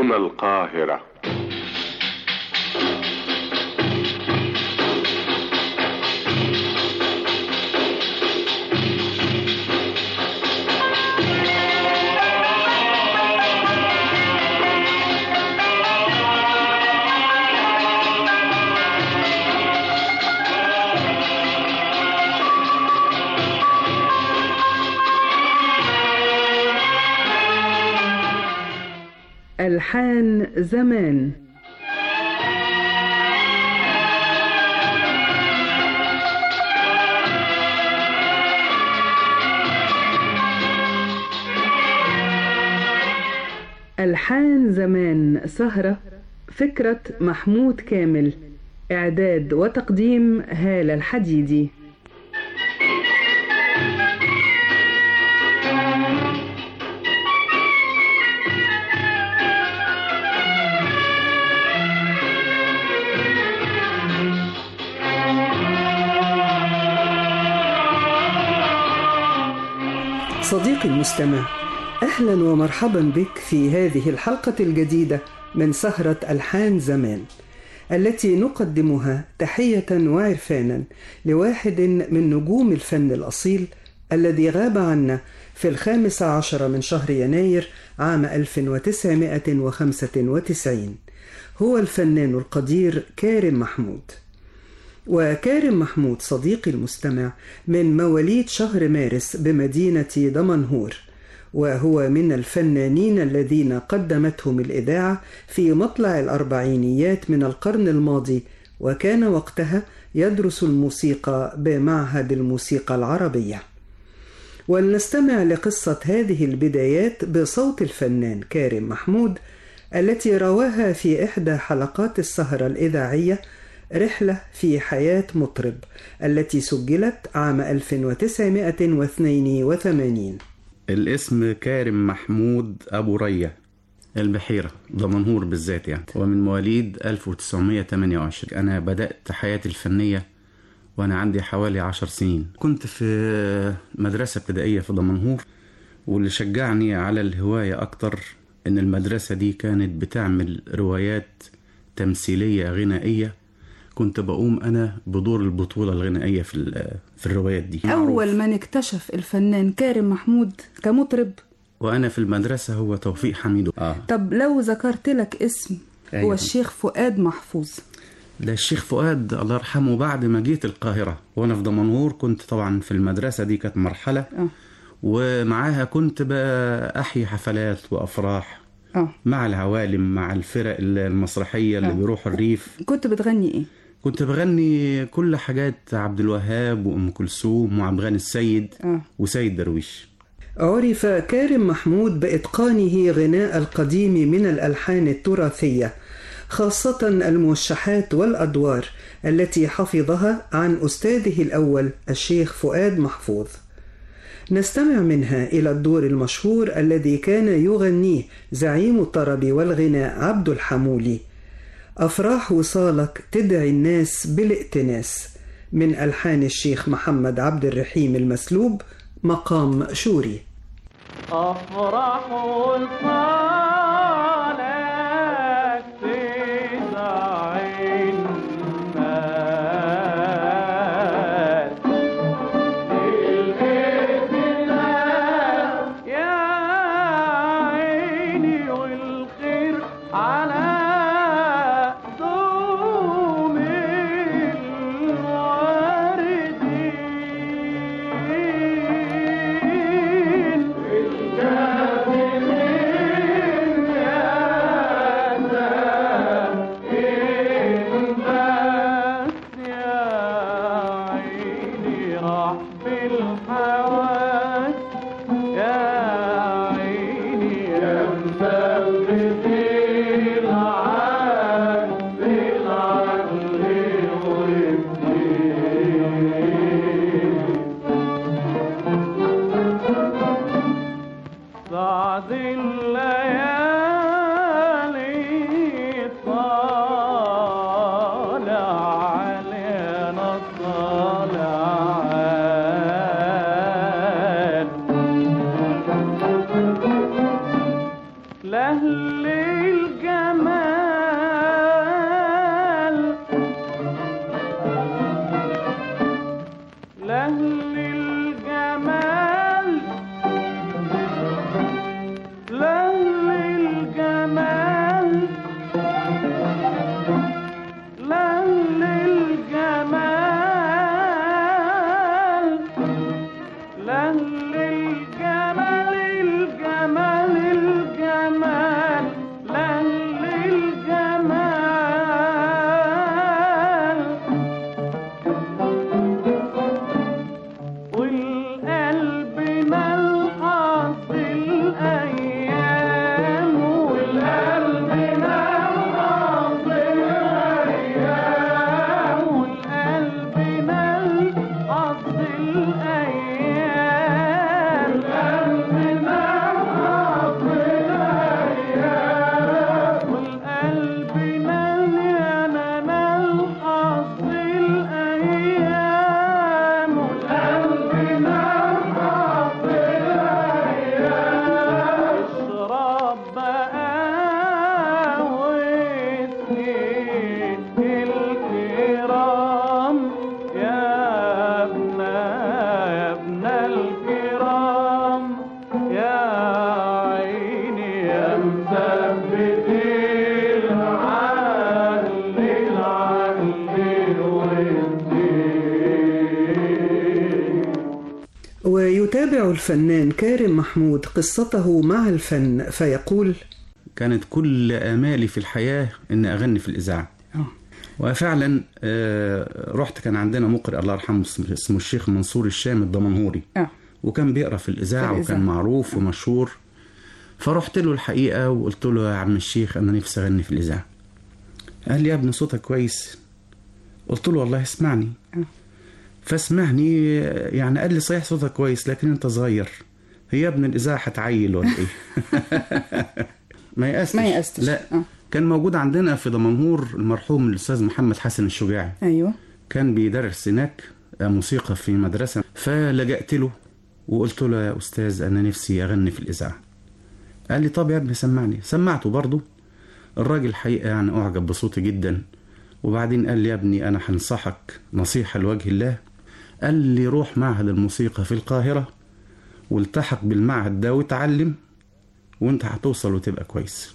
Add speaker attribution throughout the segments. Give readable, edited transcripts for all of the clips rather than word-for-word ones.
Speaker 1: هنا القاهرة.
Speaker 2: ألحان زمان. ألحان زمان سهرة، فكرة محمود كامل، إعداد وتقديم هالة الحديدي. صديقي المستمع، أهلا ومرحبا بك في هذه الحلقة الجديدة من سهرة ألحان زمان، التي نقدمها تحية وعرفانا لواحد من نجوم الفن الأصيل الذي غاب عنا في 15 من شهر يناير عام 1995. هو الفنان القدير كارم محمود. وكارم محمود صديقي المستمع من مواليد شهر مارس بمدينة دمنهور، وهو من الفنانين الذين قدمتهم الإذاعة في مطلع الأربعينيات من القرن الماضي، وكان وقتها يدرس الموسيقى بمعهد الموسيقى العربية. ولنستمع لقصة هذه البدايات بصوت الفنان كارم محمود التي رواها في إحدى حلقات السهرة الإذاعية رحلة في حياة مطرب، التي سجلت عام 1982.
Speaker 3: الاسم كارم محمود أبو ريا، البحيرة، دمنهور بالذات يعني، ومن مواليد 1928. أنا بدأت حياتي الفنية وأنا عندي حوالي 10 سنين. كنت في مدرسة ابتدائية في دمنهور، واللي شجعني على الهواية أكتر إن المدرسة دي كانت بتعمل روايات تمثيلية غنائية. كنت بقوم أنا بدور البطولة الغنائية في الروايات دي.
Speaker 2: أول من اكتشف الفنان كارم محمود كمطرب
Speaker 3: وأنا في المدرسة هو توفيق حميد.
Speaker 2: طب لو ذكرت لك اسم، هو الشيخ فؤاد محفوظ.
Speaker 3: ده الشيخ فؤاد الله يرحمه بعد ما جيت القاهرة وأنا في دمنهور. كنت طبعا في المدرسة دي كانت مرحلة ومعاها كنت بأحيي حفلات وأفراح مع العوالم، مع الفرق المسرحية اللي بيروحوا الريف.
Speaker 2: كنت بتغني إيه؟
Speaker 3: كنت بغني كل حاجات عبد الوهاب وأم كلثوم وعبد الغني السيد وسيد درويش.
Speaker 2: عرف كارم محمود بإتقانه غناء القديم من الألحان التراثية، خاصة الموشحات والأدوار التي حفظها عن أستاذه الأول الشيخ فؤاد محفوظ. نستمع منها إلى الدور المشهور الذي كان يغنيه زعيم الطرب والغناء عبد الحمولي، أفراح وصالك تدعي الناس بالائتناس، من ألحان الشيخ محمد عبد الرحيم المسلوب، مقام شوري.
Speaker 4: أفراح وصالك تدعي الناس
Speaker 2: الفنان كارم محمود قصته مع الفن فيقول:
Speaker 3: كانت كل آمالي في الحياة إن أغني في الإذاعة. وفعلا رحت، كان عندنا مقرئ الله يرحمه اسمه الشيخ منصور الشام الدمنهوري، وكان بيقرأ في الإذاعة وكان معروف ومشهور. فرحت له الحقيقة وقلت له: يا عم الشيخ أنا نفسي أغني في الإذاعة. قال لي: يا ابني صوتك كويس. قلت له: والله اسمعني. فاسمعني يعني. قال لي: صحيح صوتك كويس لكن أنت صغير، هي ابن الإذاعة هتعيل ولا إيه؟ ما يأستش. لا. كان موجود عندنا في دمنهور المرحوم الأستاذ محمد حسن الشجاعي.
Speaker 2: أيوة.
Speaker 3: كان بيدرس هناك موسيقى في مدرسة، فلجأت له وقلت له: يا أستاذ أنا نفسي أغني في الإذاعة. قال لي: طب يا ابني سمعني. سمعته برضو. الراجل الحقيقة يعني أعجب بصوتي جدا. وبعدين قال لي: يا ابني أنا هنصحك نصيحة لوجه الله. قال لي: روح معهد الموسيقى في القاهرة والتحق بالمعهد ده وتعلم، وانت هتوصل وتبقى كويس.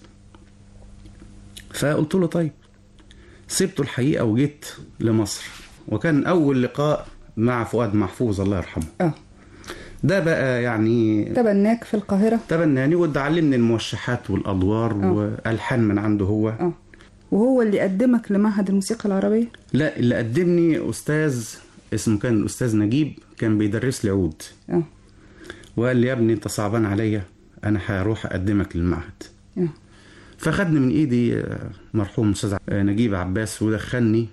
Speaker 3: فقلت له: طيب. سبته الحقيقة وجيت لمصر، وكان أول لقاء مع فؤاد محفوظ الله يرحمه. ده بقى يعني
Speaker 2: تبناك في القاهرة.
Speaker 3: تبناني وتعلمني الموشحات والأدوار والألحان من عنده هو.
Speaker 2: وهو اللي قدمك لمعهد الموسيقى العربية؟
Speaker 3: لا، اللي قدمني أستاذ اسمه كان الأستاذ نجيب، كان بيدرس لي عود. وقال لي: يا ابني أنت صعبان عليا، أنا هروح أقدمك للمعهد. فخدني من إيدي مرحوم الأستاذ نجيب عباس ودخلني.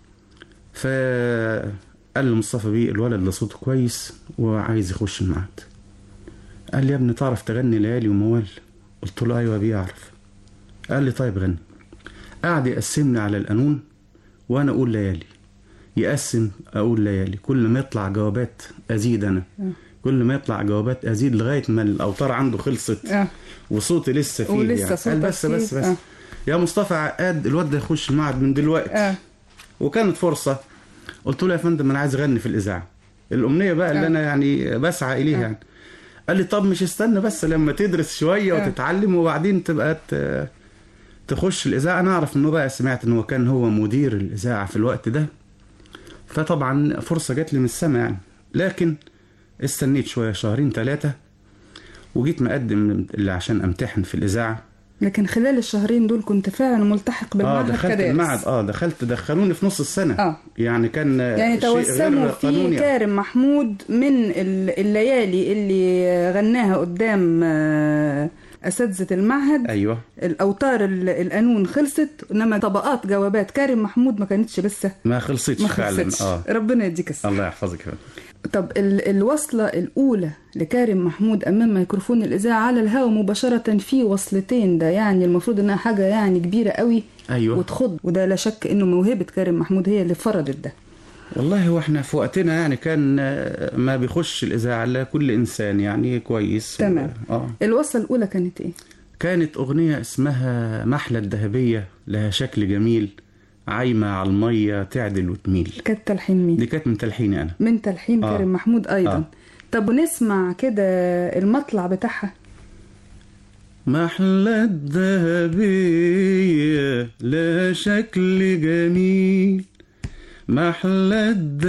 Speaker 3: فقال له: مصطفى بيه الولد ده صوته كويس وعايز يخش المعهد. قال لي: يا ابني تعرف تغني ليالي وموال؟ قلت له: أيوة بيه أعرف. قال لي: طيب غني. قعد يقسمني على القانون وأنا أقول ليالي، يقسم أقول ليالي، كل ما يطلع جوابات أزيد أنا، كل ما يطلع جوابات أزيد لغاية ما الأوتار عنده خلصت وصوتي لسه فيه يعني. قال: بس يا مصطفى عقاد الواد ده يخش المعهد من دلوقتي. وكانت فرصة. قلت له: يا فندم أنا عايز أغني في الإذاعة، الأمنية بقى اللي أنا يعني بسعى إليها يعني. قال لي: طب مش استنى بس لما تدرس شوية وتتعلم وبعدين تبقى تخش الإذاعة. أنا أعرف إنه بقى سمعت إنه كان هو مدير الإذاعة في الوقت ده، فطبعا فرصة جات لي من السما يعني. لكن استنيت شوية، 2-3 وجيت مقدم اللي عشان أمتحن في الإذاعة.
Speaker 2: لكن خلال الشهرين دول كنت فعلا ملتحق بالمعهد
Speaker 3: دخلت
Speaker 2: كدارس.
Speaker 3: المعهد. دخلوني في نص السنة. يعني كان
Speaker 2: يعني توسموا في كارم محمود من الليالي اللي غناها قدام أساتذة المعهد.
Speaker 3: أيوة.
Speaker 2: الأوتار القانون خلصت، إنما طبقات جوابات كارم محمود ما كانتش لسه
Speaker 3: ما خلصتش فعلا.
Speaker 2: ربنا يديك الصحة.
Speaker 3: الله يحفظك.
Speaker 2: طب الوصلة الأولى لكارم محمود أمام ميكروفون الإذاعة على الهواء مباشرة في وصلتين، ده يعني المفروض إنها حاجة يعني كبيرة قوي.
Speaker 3: أيوة.
Speaker 2: وتخض، وده لا شك إنه موهبة كارم محمود هي اللي فرضت ده.
Speaker 3: والله هو احنا في وقتنا يعني كان ما بيخش الإذاعة إلا كل إنسان يعني كويس.
Speaker 2: تمام. الوصلة الأولى كانت إيه؟
Speaker 3: كانت أغنية اسمها محلى الذهبية، لها شكل جميل، عايمة على المية تعدل وتميل.
Speaker 2: كانت تلحين مين؟
Speaker 3: دي كانت من تلحيني أنا.
Speaker 2: من تلحين كارم محمود أيضا. طب ونسمع كده المطلع بتاعها.
Speaker 3: محلى الذهبية لها شكل جميل، محلى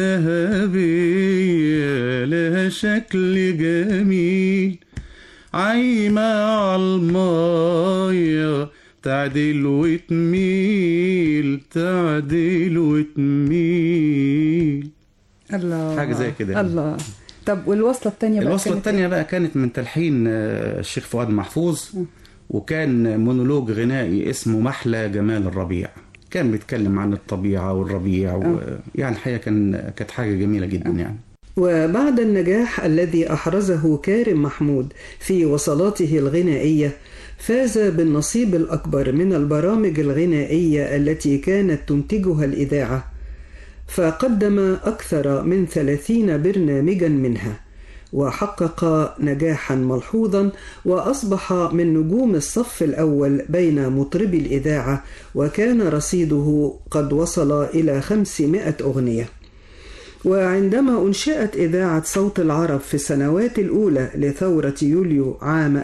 Speaker 3: الذهبية لها شكل جميل، عايمة على المية تعدل وتميل، تعدل وتميل.
Speaker 2: الله،
Speaker 3: حاجة زي كده.
Speaker 2: الله. طب والوصلة الثانية بقى؟
Speaker 3: الوصلة الثانية بقى كانت من تلحين الشيخ فؤاد محفوظ، وكان مونولوج غنائي اسمه محلى جمال الربيع. كان بيتكلم عن الطبيعة والربيع يعني الحقيقة كانت حاجة جميلة جدا يعني.
Speaker 2: وبعد النجاح الذي أحرزه كارم محمود في وصلاته الغنائية، فاز بالنصيب الأكبر من البرامج الغنائية التي كانت تنتجها الإذاعة، فقدم أكثر من 30 برنامجا منها، وحقق نجاحا ملحوظا، وأصبح من نجوم الصف الأول بين مطربي الإذاعة، وكان رصيده قد وصل إلى 500 أغنية. وعندما أنشئت إذاعة صوت العرب في السنوات الأولى لثورة يوليو عام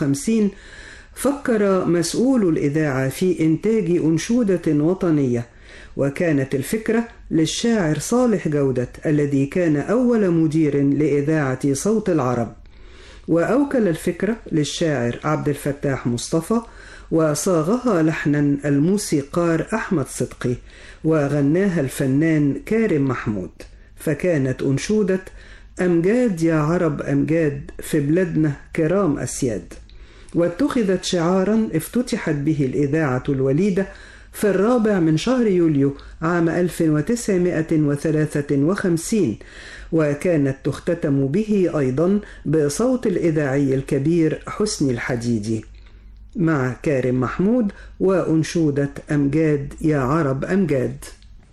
Speaker 2: 1952، فكر مسؤول الإذاعة في إنتاج أنشودة وطنية وكانت الفكرة للشاعر صالح جودة الذي كان أول مدير لإذاعة صوت العرب، وأوكل الفكرة للشاعر عبد الفتاح مصطفى، وصاغها لحنا الموسيقار أحمد صدقي، وغناها الفنان كارم محمود، فكانت أنشودة أمجاد يا عرب أمجاد في بلادنا كرام أسياد، واتخذت شعارا افتتحت به الإذاعة الوليدة في 4 شهر يوليو عام 1953، وكانت تختتم به أيضا بصوت الإذاعي الكبير حسني الحديدي مع كارم محمود وأنشودة أمجاد يا عرب أمجاد.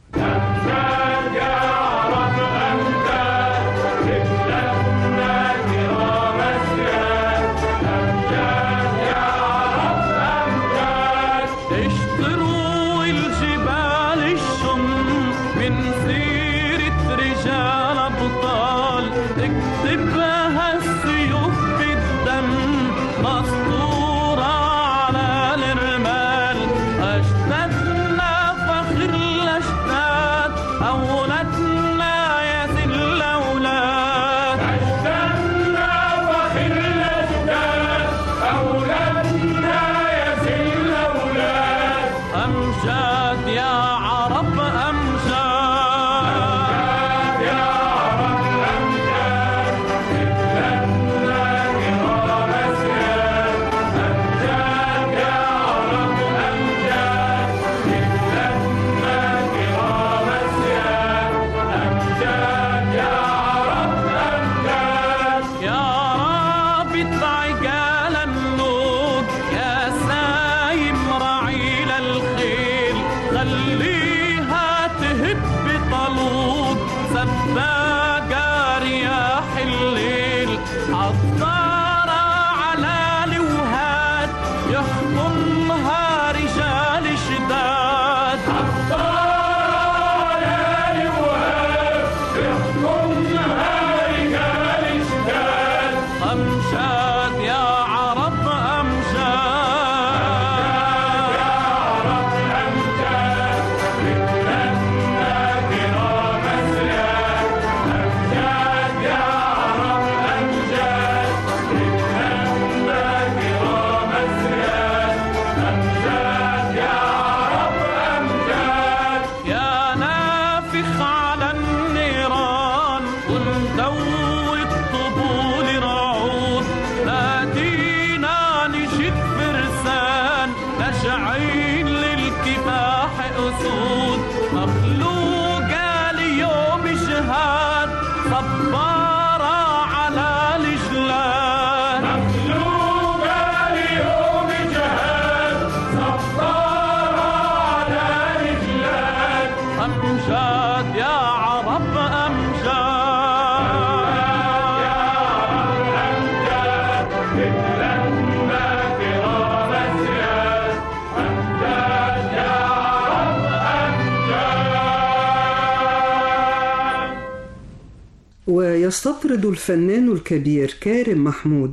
Speaker 2: ويستطرد الفنان الكبير كارم محمود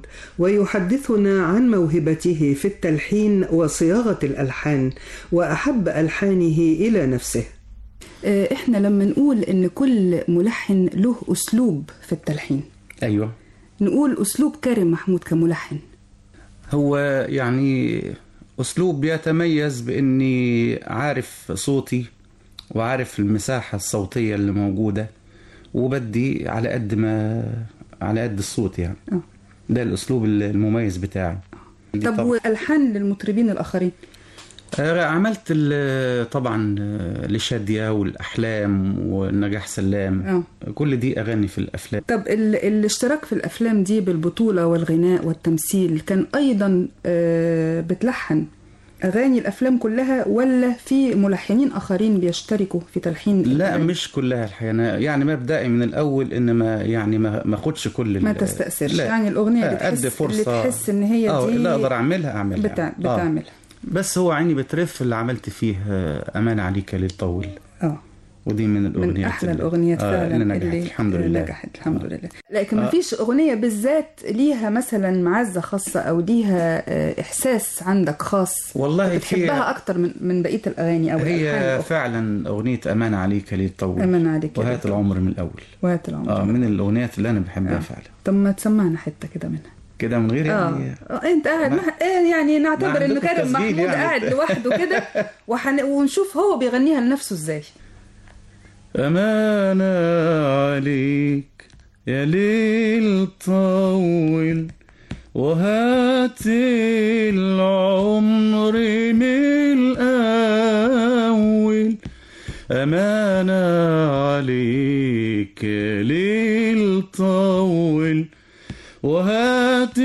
Speaker 2: ويحدثنا عن موهبته في التلحين وصياغة الألحان وأحب ألحانه إلى نفسه.
Speaker 1: إحنا لما نقول إن كل ملحن له أسلوب في التلحين،
Speaker 3: أيوة،
Speaker 1: نقول أسلوب كارم محمود كملحن.
Speaker 3: هو يعني أسلوب يتميز بإني عارف صوتي وعارف المساحة الصوتية اللي موجودة وبدي على قد الصوت يعني. ده الأسلوب المميز بتاعي.
Speaker 1: طب والألحان للمطربين الآخرين؟
Speaker 3: عملت طبعا لشادية والأحلام والنجاح سلام. كل دي أغاني في الأفلام.
Speaker 1: طب الاشتراك في الأفلام دي بالبطولة والغناء والتمثيل كان أيضا بتلحن أغاني الأفلام كلها ولا في ملحنين آخرين بيشتركوا في تلحين؟
Speaker 3: لا، مش كلها الحقيقة. يعني مبدئي من الأول إن ما أخدش كل
Speaker 1: ما تستأثرش. يعني الأغنية اللي تحس إن هي دي
Speaker 3: لا أقدر أعملها
Speaker 1: بتعملها.
Speaker 3: بس هو عيني بترف اللي عملت فيه أمان عليك للطول. ودي من الأغنيات
Speaker 1: من أحلى الأغنيات فعلا
Speaker 3: اللي نجحت الحمد لله.
Speaker 1: نجحت الحمد لله. لكن ما فيش أغنية بالذات ليها مثلا معزة خاصة أو ليها إحساس عندك خاص
Speaker 3: والله
Speaker 1: بتحبها أكتر من بقية الأغاني أو
Speaker 3: هي فعلا أغنية أمان عليك ليه تطول،
Speaker 1: أمان عليك
Speaker 3: وهات العمر من الأول،
Speaker 1: وهات العمر
Speaker 3: من الأغنيات اللي أنا بحبها فعلا.
Speaker 1: طب ما تسمعنا حتة كده منها
Speaker 3: كده من غير يعني
Speaker 1: انت قاعد يعني نعتبر انه كريم محمود يعني قاعد لوحده كده ونشوف هو بيغنيها لنفسه ازاي.
Speaker 3: أمان عليك يا ليل طول وهات العمر من الأول، أمان عليك يا ليل طول وهات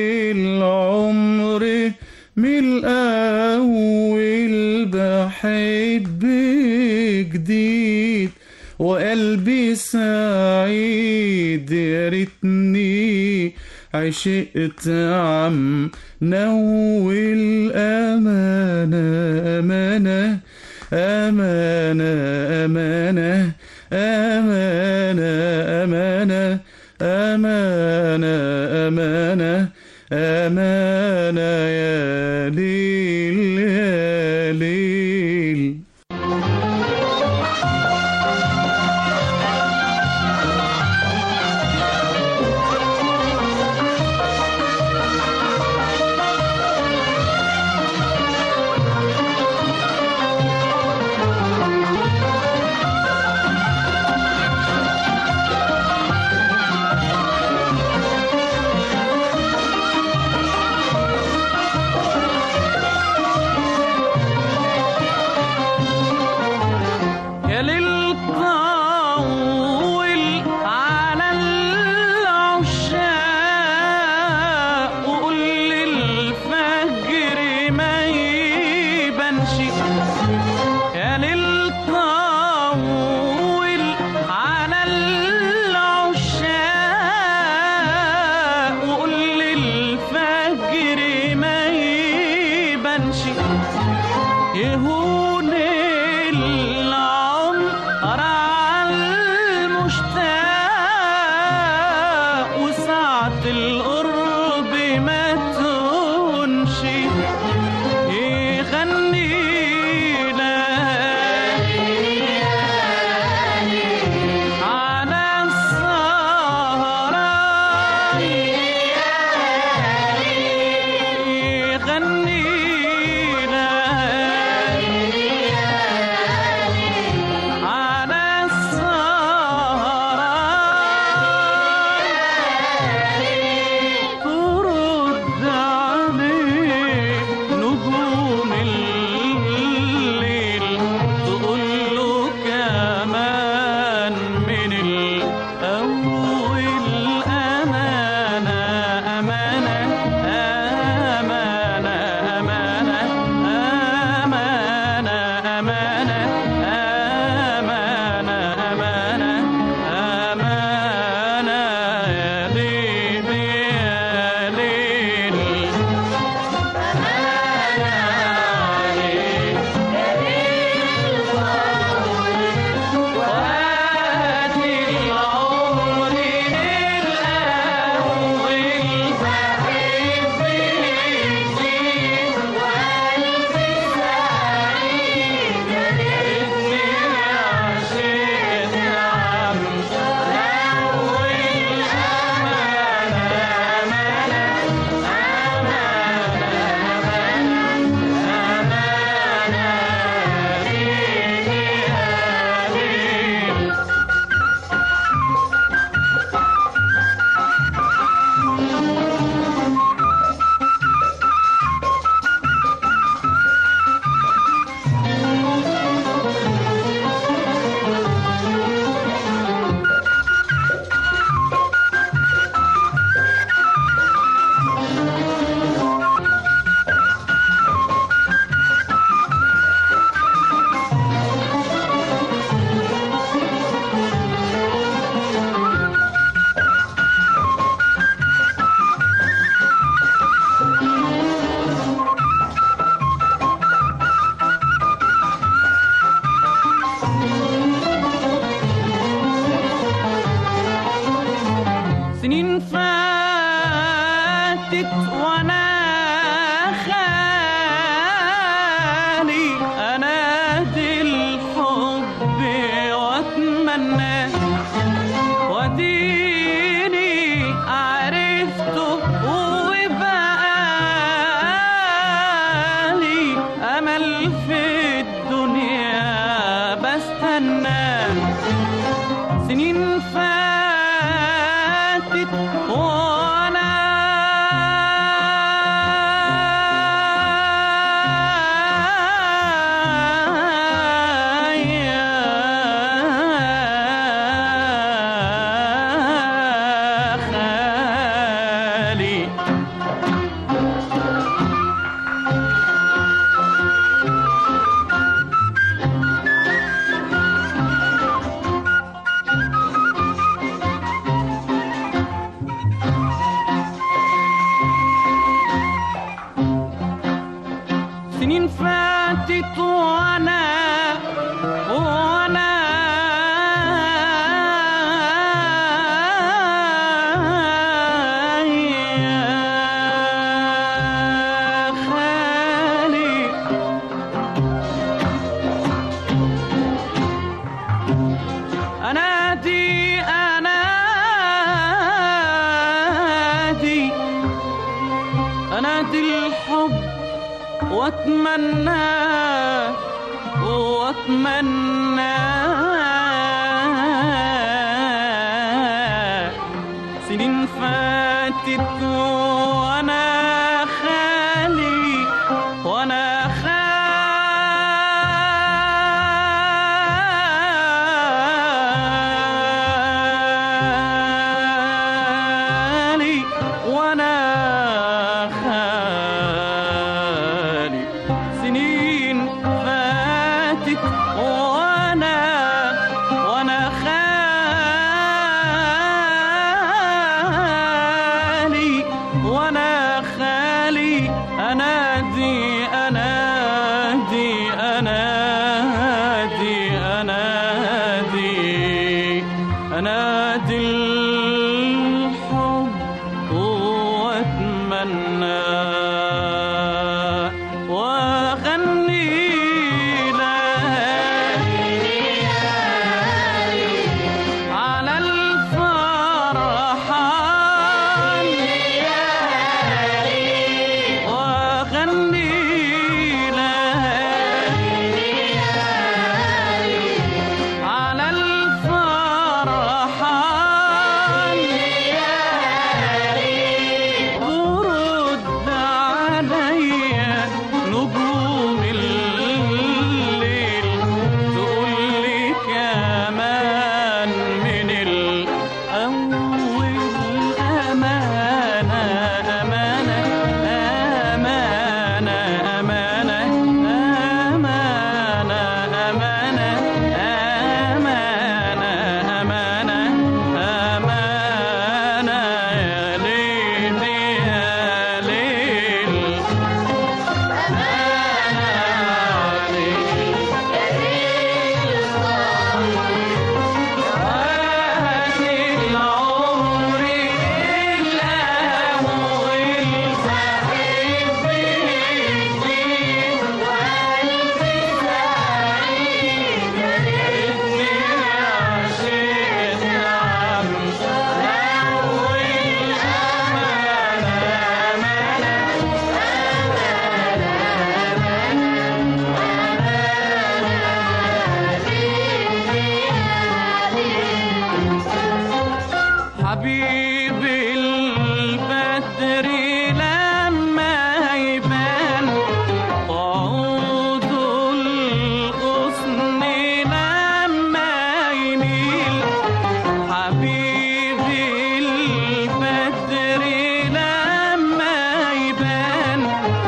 Speaker 3: العمر من الأول، بحب جديد وقلبي سعيد، يا ريتني عشقت عم نول، أمانة أمانة أمانة أمانة أمانة أمانة أمانة أمانة أمانة يا ليل يا ليل.
Speaker 4: في الدنيا بستنى، سنين فاتت وانا سنين فاتت وانا خالي انادي الحب واتمنى سنين فاتت وانا خالي سنين فاتت وانا خالي انادي الحب واتمنى واغني على الفرحان واغني على الفرحان ورد عليا نجوم الليل تقول لي كمان من الأول أمانة أمانة أمانة أمانة أمانة أمانة أمانة أمانة أمانة يا ليل يا ليل حبيبي البدر لما يبان طعود الغصن لما يميل حبيبي البدر لما يبان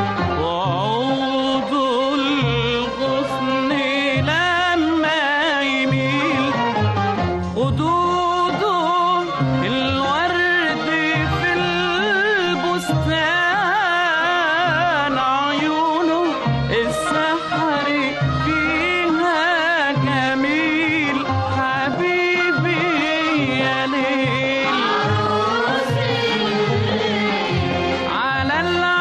Speaker 4: طعود الغصن لما يميل خدوده الورد في البستان عيونه السحر فيها جميل حبيبي يا ليل على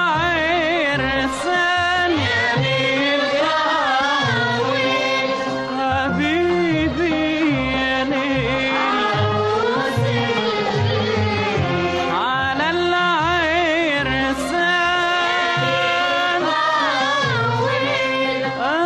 Speaker 4: العرسان يا ليل حبيبي يا ليل على العرسان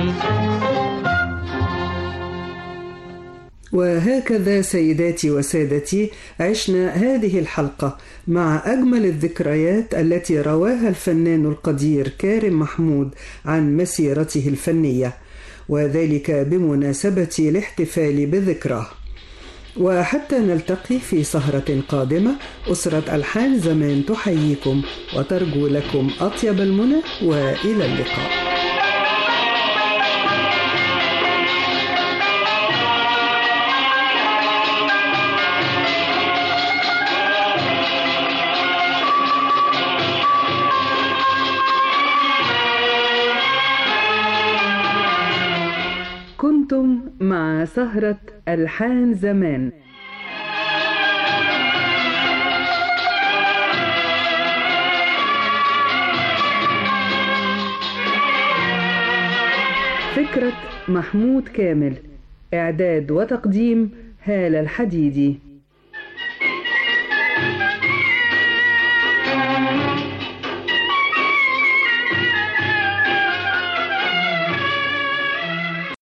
Speaker 2: وهكذا سيداتي وسادتي عشنا هذه الحلقة مع أجمل الذكريات التي رواها الفنان القدير كارم محمود عن مسيرته الفنية، وذلك بمناسبة الاحتفال بذكراه. وحتى نلتقي في سهرة قادمة، أسرة ألحان زمان تحييكم وترجو لكم أطيب المنى، وإلى اللقاء. كنتم مع سهرة ألحان زمان. فكرة محمود كامل، إعداد وتقديم هالة الحديدي.